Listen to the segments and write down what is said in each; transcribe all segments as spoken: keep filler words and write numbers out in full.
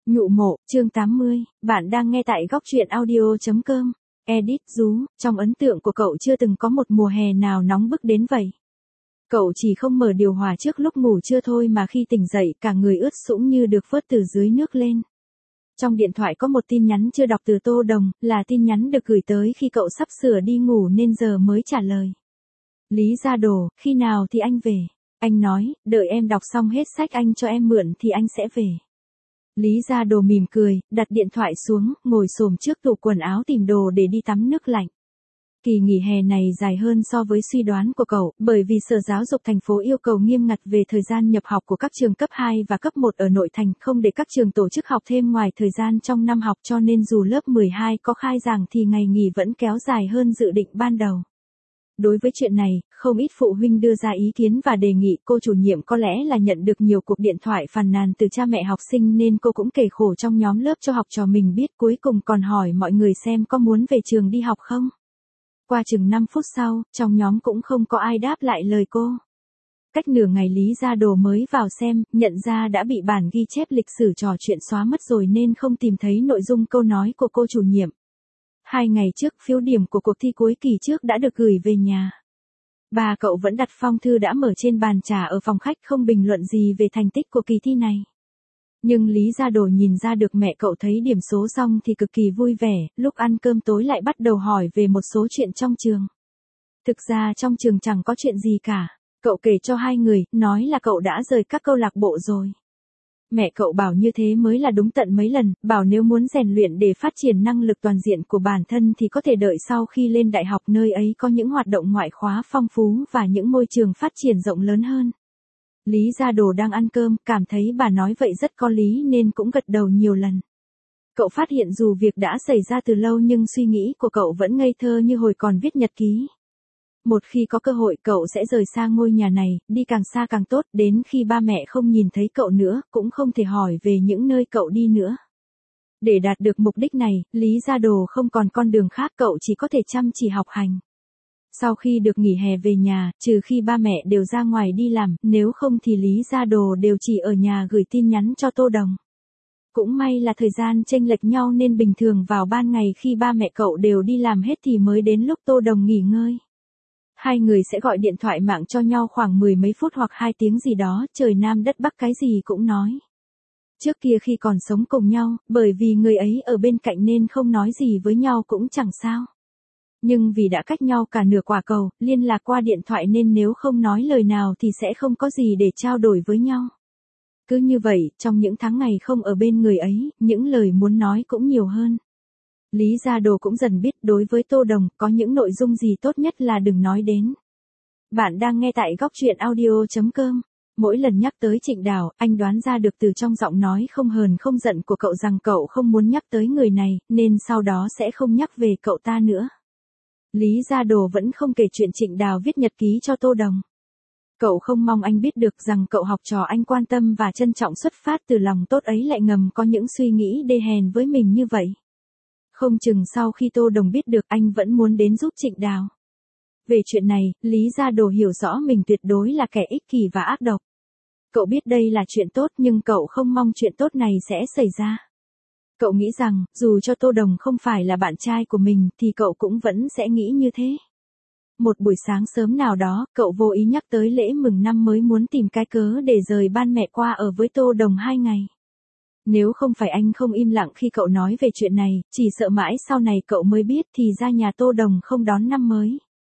Nhụ mộ, chương tám mươi, bạn đang nghe tại góc truyện audio.com. Edit Rú, trong ấn tượng của cậu chưa từng có một mùa hè nào nóng bức đến vậy. Cậu chỉ không mở điều hòa trước lúc ngủ trưa thôi mà khi tỉnh dậy cả người ướt sũng như được vớt từ dưới nước lên. Trong điện thoại có một tin nhắn chưa đọc từ Tô Đồng, là tin nhắn được gửi tới khi cậu sắp sửa đi ngủ nên giờ mới trả lời. Lý Gia Đồ, khi nào thì anh về? Anh nói, đợi em đọc xong hết sách anh cho em mượn thì anh sẽ về. Lý Gia Đồ mỉm cười, đặt điện thoại xuống, ngồi xổm trước tủ quần áo tìm đồ để đi tắm nước lạnh. Kỳ nghỉ hè này dài hơn so với suy đoán của cậu, bởi vì Sở Giáo dục thành phố yêu cầu nghiêm ngặt về thời gian nhập học của các trường cấp hai và cấp một ở nội thành, không để các trường tổ chức học thêm ngoài thời gian trong năm học, cho nên dù lớp mười hai có khai giảng thì ngày nghỉ vẫn kéo dài hơn dự định ban đầu. Đối với chuyện này, không ít phụ huynh đưa ra ý kiến và đề nghị cô chủ nhiệm có lẽ là nhận được nhiều cuộc điện thoại phàn nàn từ cha mẹ học sinh nên cô cũng kể khổ trong nhóm lớp cho học trò mình biết, cuối cùng còn hỏi mọi người xem có muốn về trường đi học không. Qua chừng năm phút sau, trong nhóm cũng không có ai đáp lại lời cô. Cách nửa ngày Lý Gia Đồ mới vào xem, nhận ra đã bị bản ghi chép lịch sử trò chuyện xóa mất rồi nên không tìm thấy nội dung câu nói của cô chủ nhiệm. Hai ngày trước, phiếu điểm của cuộc thi cuối kỳ trước đã được gửi về nhà. Bà cậu vẫn đặt phong thư đã mở trên bàn trà ở phòng khách, không bình luận gì về thành tích của kỳ thi này. Nhưng Lý Gia Đồ nhìn ra được mẹ cậu thấy điểm số xong thì cực kỳ vui vẻ, lúc ăn cơm tối lại bắt đầu hỏi về một số chuyện trong trường. Thực ra trong trường chẳng có chuyện gì cả. Cậu kể cho hai người, nói là cậu đã rời các câu lạc bộ rồi. Mẹ cậu bảo như thế mới là đúng tận mấy lần, bảo nếu muốn rèn luyện để phát triển năng lực toàn diện của bản thân thì có thể đợi sau khi lên đại học, nơi ấy có những hoạt động ngoại khóa phong phú và những môi trường phát triển rộng lớn hơn. Lý Gia Đồ đang ăn cơm, cảm thấy bà nói vậy rất có lý nên cũng gật đầu nhiều lần. Cậu phát hiện dù việc đã xảy ra từ lâu nhưng suy nghĩ của cậu vẫn ngây thơ như hồi còn viết nhật ký. Một khi có cơ hội cậu sẽ rời xa ngôi nhà này, đi càng xa càng tốt, đến khi ba mẹ không nhìn thấy cậu nữa, cũng không thể hỏi về những nơi cậu đi nữa. Để đạt được mục đích này, Lý Gia Đồ không còn con đường khác, cậu chỉ có thể chăm chỉ học hành. Sau khi được nghỉ hè về nhà, trừ khi ba mẹ đều ra ngoài đi làm, nếu không thì Lý Gia Đồ đều chỉ ở nhà gửi tin nhắn cho Tô Đồng. Cũng may là thời gian chênh lệch nhau nên bình thường vào ban ngày khi ba mẹ cậu đều đi làm hết thì mới đến lúc Tô Đồng nghỉ ngơi. Hai người sẽ gọi điện thoại mạng cho nhau khoảng mười mấy phút hoặc hai tiếng gì đó, trời Nam đất Bắc cái gì cũng nói. Trước kia khi còn sống cùng nhau, bởi vì người ấy ở bên cạnh nên không nói gì với nhau cũng chẳng sao. Nhưng vì đã cách nhau cả nửa quả cầu, liên lạc qua điện thoại nên nếu không nói lời nào thì sẽ không có gì để trao đổi với nhau. Cứ như vậy, trong những tháng ngày không ở bên người ấy, những lời muốn nói cũng nhiều hơn. Lý Gia Đồ cũng dần biết đối với Tô Đồng có những nội dung gì tốt nhất là đừng nói đến. Bạn đang nghe tại góc truyện audio.com. Mỗi lần nhắc tới Trịnh Đào, anh đoán ra được từ trong giọng nói không hờn không giận của cậu rằng cậu không muốn nhắc tới người này, nên sau đó sẽ không nhắc về cậu ta nữa. Lý Gia Đồ vẫn không kể chuyện Trịnh Đào viết nhật ký cho Tô Đồng. Cậu không mong anh biết được rằng cậu học trò anh quan tâm và trân trọng xuất phát từ lòng tốt ấy lại ngầm có những suy nghĩ đê hèn với mình như vậy. Không chừng sau khi Tô Đồng biết được anh vẫn muốn đến giúp Trịnh Đào. Về chuyện này, Lý Gia Đồ hiểu rõ mình tuyệt đối là kẻ ích kỷ và ác độc. Cậu biết đây là chuyện tốt nhưng cậu không mong chuyện tốt này sẽ xảy ra. Cậu nghĩ rằng, dù cho Tô Đồng không phải là bạn trai của mình thì cậu cũng vẫn sẽ nghĩ như thế. Một buổi sáng sớm nào đó, cậu vô ý nhắc tới lễ mừng năm mới muốn tìm cái cớ để rời ban mẹ qua ở với Tô Đồng hai ngày. Nếu không phải anh không im lặng khi cậu nói về chuyện này, chỉ sợ mãi sau này cậu mới biết thì ra nhà Tô Đồng không đón năm mới.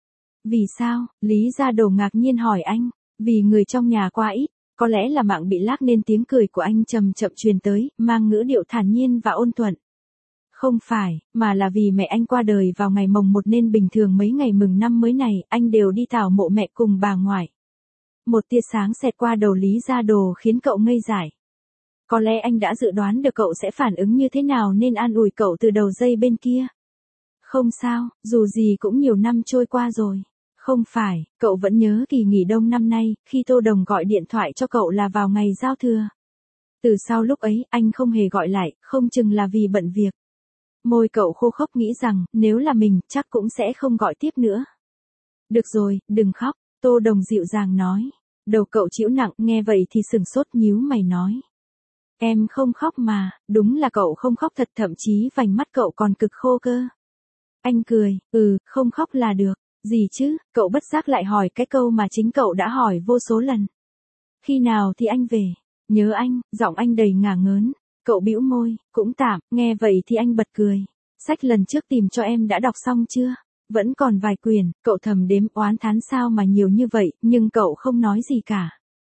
Vì sao? Lý Gia Đồ ngạc nhiên hỏi anh. Vì người trong nhà qua ít, có lẽ là mạng bị lag nên tiếng cười của anh chậm chậm truyền tới, mang ngữ điệu thản nhiên và ôn thuận. Không phải, mà là vì mẹ anh qua đời vào ngày mồng một nên bình thường mấy ngày mừng năm mới này, anh đều đi tảo mộ mẹ cùng bà ngoại. Một tia sáng xẹt qua đầu Lý Gia Đồ khiến cậu ngây dại. Có lẽ anh đã dự đoán được cậu sẽ phản ứng như thế nào nên an ủi cậu từ đầu dây bên kia. Không sao, dù gì cũng nhiều năm trôi qua rồi. Không phải, cậu vẫn nhớ kỳ nghỉ đông năm nay, khi Tô Đồng gọi điện thoại cho cậu là vào ngày giao thừa. Từ sau lúc ấy, anh không hề gọi lại, không chừng là vì bận việc. Môi cậu khô khốc nghĩ rằng, nếu là mình, chắc cũng sẽ không gọi tiếp nữa. Được rồi, đừng khóc, Tô Đồng dịu dàng nói. Đầu cậu chịu nặng, nghe vậy thì sừng sốt nhíu mày nói. Em không khóc mà, đúng là cậu không khóc thật, thậm chí vành mắt cậu còn cực khô cơ. Anh cười, ừ, không khóc là được. Gì chứ, cậu bất giác lại hỏi cái câu mà chính cậu đã hỏi vô số lần. Khi nào thì anh về? Nhớ anh, giọng anh đầy ngả ngớn. Cậu bĩu môi, cũng tạm, nghe vậy thì anh bật cười. Sách lần trước tìm cho em đã đọc xong chưa? Vẫn còn vài quyển, cậu thầm đếm oán thán sao mà nhiều như vậy, nhưng cậu không nói gì cả.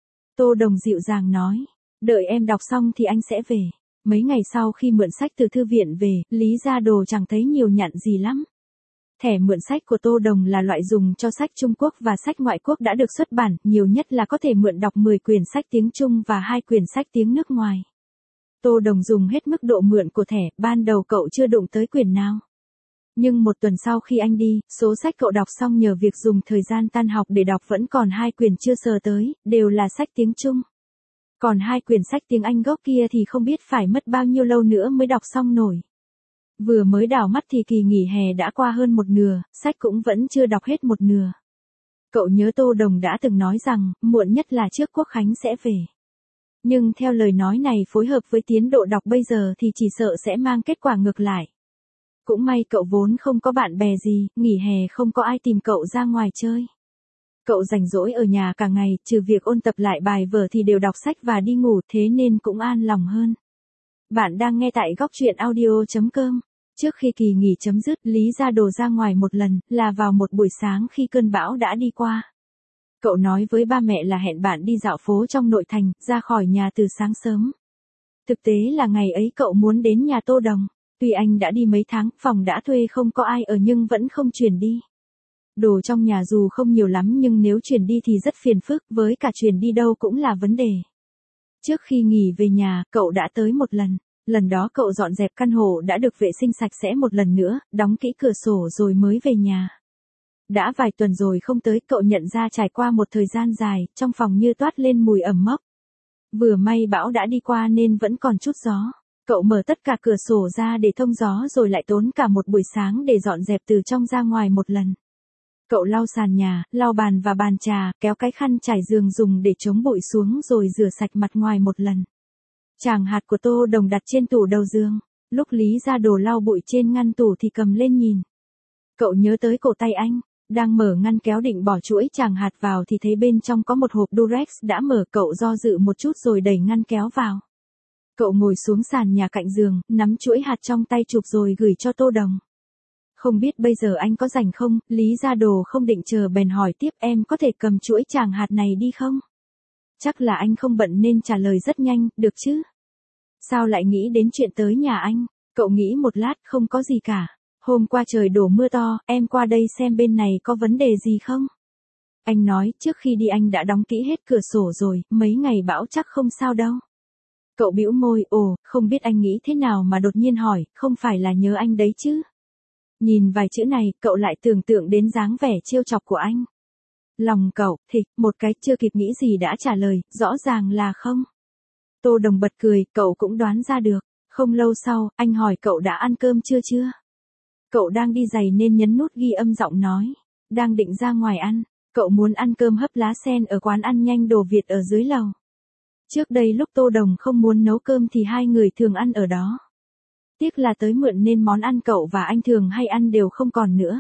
Tô Đồng dịu dàng nói, đợi em đọc xong thì anh sẽ về. Mấy ngày sau khi mượn sách từ thư viện về, Lý Gia Đồ chẳng thấy nhiều nhặn gì lắm. Thẻ mượn sách của Tô Đồng là loại dùng cho sách Trung Quốc và sách ngoại quốc đã được xuất bản, nhiều nhất là có thể mượn đọc mười quyển sách tiếng Trung và hai quyển sách tiếng nước ngoài. Tô Đồng dùng hết mức độ mượn của thẻ, ban đầu cậu chưa đụng tới quyển nào. Nhưng một tuần sau khi anh đi, số sách cậu đọc xong nhờ việc dùng thời gian tan học để đọc vẫn còn hai quyển chưa sờ tới, đều là sách tiếng Trung. Còn hai quyển sách tiếng Anh gốc kia thì không biết phải mất bao nhiêu lâu nữa mới đọc xong nổi. Vừa mới đảo mắt thì kỳ nghỉ hè đã qua hơn một nửa, sách cũng vẫn chưa đọc hết một nửa. Cậu nhớ Tô Đồng đã từng nói rằng, muộn nhất là trước Quốc Khánh sẽ về. Nhưng theo lời nói này phối hợp với tiến độ đọc bây giờ thì chỉ sợ sẽ mang kết quả ngược lại. Cũng may cậu vốn không có bạn bè gì, nghỉ hè không có ai tìm cậu ra ngoài chơi. Cậu rảnh rỗi ở nhà cả ngày, trừ việc ôn tập lại bài vở thì đều đọc sách và đi ngủ, thế nên cũng an lòng hơn. Bạn đang nghe tại góc truyện audio chấm com. Trước khi kỳ nghỉ chấm dứt, Lý Gia Đồ ra ngoài một lần, là vào một buổi sáng khi cơn bão đã đi qua. Cậu nói với ba mẹ là hẹn bạn đi dạo phố trong nội thành, ra khỏi nhà từ sáng sớm. Thực tế là ngày ấy cậu muốn đến nhà Tô Đồng. Tuy anh đã đi mấy tháng, phòng đã thuê không có ai ở nhưng vẫn không chuyển đi. Đồ trong nhà dù không nhiều lắm nhưng nếu chuyển đi thì rất phiền phức, với cả chuyển đi đâu cũng là vấn đề. Trước khi nghỉ về nhà, cậu đã tới một lần. Lần đó cậu dọn dẹp căn hộ đã được vệ sinh sạch sẽ một lần nữa, đóng kỹ cửa sổ rồi mới về nhà. Đã vài tuần rồi không tới, cậu nhận ra trải qua một thời gian dài, trong phòng như toát lên mùi ẩm mốc. Vừa may bão đã đi qua nên vẫn còn chút gió. Cậu mở tất cả cửa sổ ra để thông gió rồi lại tốn cả một buổi sáng để dọn dẹp từ trong ra ngoài một lần. Cậu lau sàn nhà, lau bàn và bàn trà, kéo cái khăn trải giường dùng để chống bụi xuống rồi rửa sạch mặt ngoài một lần. Tràng hạt của Tô Đồng đặt trên tủ đầu giường. Lúc Lý Gia Đồ lau bụi trên ngăn tủ thì cầm lên nhìn. Cậu nhớ tới cổ tay anh, đang mở ngăn kéo định bỏ chuỗi tràng hạt vào thì thấy bên trong có một hộp Durex đã mở, cậu do dự một chút rồi đẩy ngăn kéo vào. Cậu ngồi xuống sàn nhà cạnh giường, nắm chuỗi hạt trong tay chụp rồi gửi cho Tô Đồng. Không biết bây giờ anh có rảnh không? Lý Gia Đồ không định chờ bèn hỏi tiếp, em có thể cầm chuỗi tràng hạt này đi không? Chắc là anh không bận nên trả lời rất nhanh, được chứ? Sao lại nghĩ đến chuyện tới nhà anh? Cậu nghĩ một lát, không có gì cả. Hôm qua trời đổ mưa to, em qua đây xem bên này có vấn đề gì không? Anh nói, trước khi đi anh đã đóng kỹ hết cửa sổ rồi, mấy ngày bão chắc không sao đâu. Cậu bĩu môi, ồ, không biết anh nghĩ thế nào mà đột nhiên hỏi, không phải là nhớ anh đấy chứ? Nhìn vài chữ này, cậu lại tưởng tượng đến dáng vẻ trêu chọc của anh. Lòng cậu, thịch, một cái chưa kịp nghĩ gì đã trả lời, rõ ràng là không. Tô Đồng bật cười, cậu cũng đoán ra được. Không lâu sau, anh hỏi cậu đã ăn cơm chưa chưa? Cậu đang đi giày nên nhấn nút ghi âm giọng nói. Đang định ra ngoài ăn, cậu muốn ăn cơm hấp lá sen ở quán ăn nhanh đồ Việt ở dưới lầu. Trước đây lúc Tô Đồng không muốn nấu cơm thì hai người thường ăn ở đó. Tiếc là tới muộn nên món ăn cậu và anh thường hay ăn đều không còn nữa.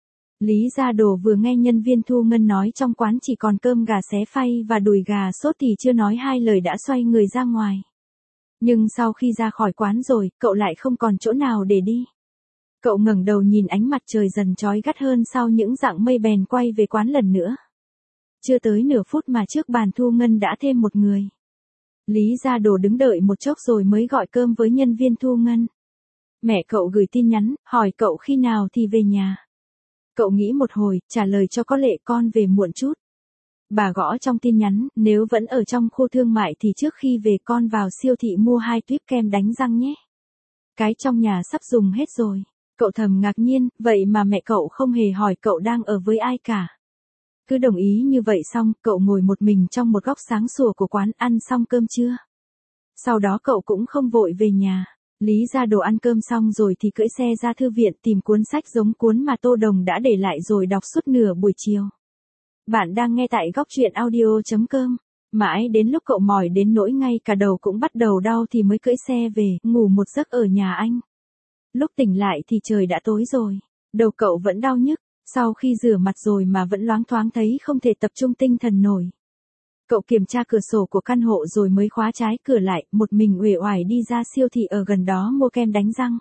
Lý Gia Đồ vừa nghe nhân viên thu ngân nói trong quán chỉ còn cơm gà xé phay và đùi gà sốt thì chưa nói hai lời đã xoay người ra ngoài. Nhưng sau khi ra khỏi quán rồi, cậu lại không còn chỗ nào để đi. Cậu ngẩng đầu nhìn ánh mặt trời dần chói gắt hơn sau những dặng mây bèn quay về quán lần nữa. Chưa tới nửa phút mà trước bàn thu ngân đã thêm một người. Lý Gia Đồ đứng đợi một chốc rồi mới gọi cơm với nhân viên thu ngân. Mẹ cậu gửi tin nhắn, hỏi cậu khi nào thì về nhà. Cậu nghĩ một hồi, trả lời cho có lệ con về muộn chút. Bà gõ trong tin nhắn, nếu vẫn ở trong khu thương mại thì trước khi về con vào siêu thị mua hai tuyếp kem đánh răng nhé. Cái trong nhà sắp dùng hết rồi. Cậu thầm ngạc nhiên, vậy mà mẹ cậu không hề hỏi cậu đang ở với ai cả. Cứ đồng ý như vậy xong, cậu ngồi một mình trong một góc sáng sủa của quán, ăn xong cơm trưa. Sau đó cậu cũng không vội về nhà. Lý Gia Đồ ăn cơm xong rồi thì cưỡi xe ra thư viện tìm cuốn sách giống cuốn mà Tô Đồng đã để lại rồi đọc suốt nửa buổi chiều. Bạn đang nghe tại góc truyện audio chấm com. Mãi đến lúc cậu mỏi đến nỗi ngay cả đầu cũng bắt đầu đau thì mới cưỡi xe về, ngủ một giấc ở nhà anh. Lúc tỉnh lại thì trời đã tối rồi. Đầu cậu vẫn đau nhức, sau khi rửa mặt rồi mà vẫn loáng thoáng thấy không thể tập trung tinh thần nổi. Cậu kiểm tra cửa sổ của căn hộ rồi mới khóa trái cửa lại, một mình uể oải đi ra siêu thị ở gần đó mua kem đánh răng.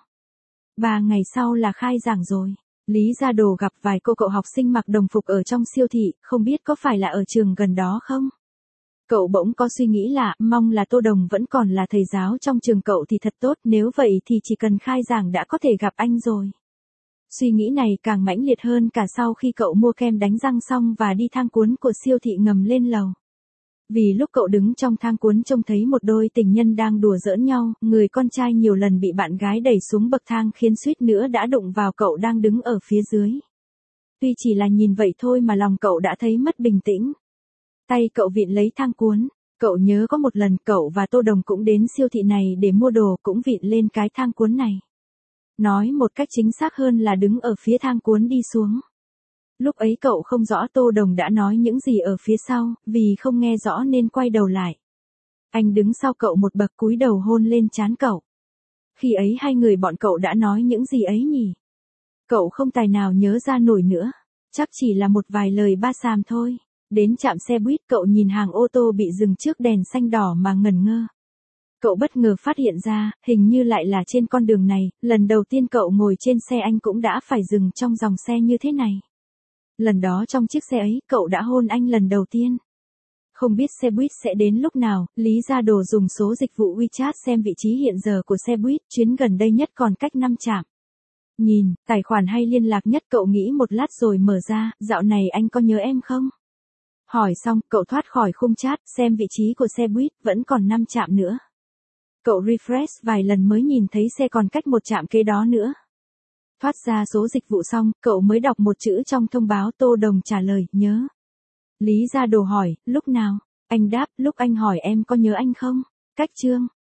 Ba ngày sau là khai giảng rồi. Lý ra đồ gặp vài cô cậu học sinh mặc đồng phục ở trong siêu thị, không biết có phải là ở trường gần đó không? Cậu bỗng có suy nghĩ lạ, mong là Tô Đồng vẫn còn là thầy giáo trong trường cậu thì thật tốt, nếu vậy thì chỉ cần khai giảng đã có thể gặp anh rồi. Suy nghĩ này càng mãnh liệt hơn cả sau khi cậu mua kem đánh răng xong và đi thang cuốn của siêu thị ngầm lên lầu. Vì lúc cậu đứng trong thang cuốn trông thấy một đôi tình nhân đang đùa giỡn nhau, người con trai nhiều lần bị bạn gái đẩy xuống bậc thang khiến suýt nữa đã đụng vào cậu đang đứng ở phía dưới. Tuy chỉ là nhìn vậy thôi mà lòng cậu đã thấy mất bình tĩnh. Tay cậu vịn lấy thang cuốn, cậu nhớ có một lần cậu và Tô Đồng cũng đến siêu thị này để mua đồ, cũng vịn lên cái thang cuốn này. Nói một cách chính xác hơn là đứng ở phía thang cuốn đi xuống. Lúc ấy cậu không rõ Tô Đồng đã nói những gì ở phía sau, vì không nghe rõ nên quay đầu lại. Anh đứng sau cậu một bậc cúi đầu hôn lên trán cậu. Khi ấy hai người bọn cậu đã nói những gì ấy nhỉ? Cậu không tài nào nhớ ra nổi nữa. Chắc chỉ là một vài lời ba xàm thôi. Đến trạm xe buýt cậu nhìn hàng ô tô bị dừng trước đèn xanh đỏ mà ngẩn ngơ. Cậu bất ngờ phát hiện ra, hình như lại là trên con đường này, lần đầu tiên cậu ngồi trên xe anh cũng đã phải dừng trong dòng xe như thế này. Lần đó trong chiếc xe ấy, cậu đã hôn anh lần đầu tiên. Không biết xe buýt sẽ đến lúc nào, Lý Gia Đồ dùng số dịch vụ WeChat xem vị trí hiện giờ của xe buýt, chuyến gần đây nhất còn cách năm trạm. Nhìn, tài khoản hay liên lạc nhất, cậu nghĩ một lát rồi mở ra, dạo này anh có nhớ em không? Hỏi xong, cậu thoát khỏi khung chat, xem vị trí của xe buýt, vẫn còn năm trạm nữa. Cậu refresh vài lần mới nhìn thấy xe còn cách một trạm kế đó nữa. Thoát ra số dịch vụ xong, cậu mới đọc một chữ trong thông báo. Tô Đồng trả lời, nhớ. Lý Gia Đồ hỏi, lúc nào? Anh đáp, lúc anh hỏi em có nhớ anh không? Cách chương.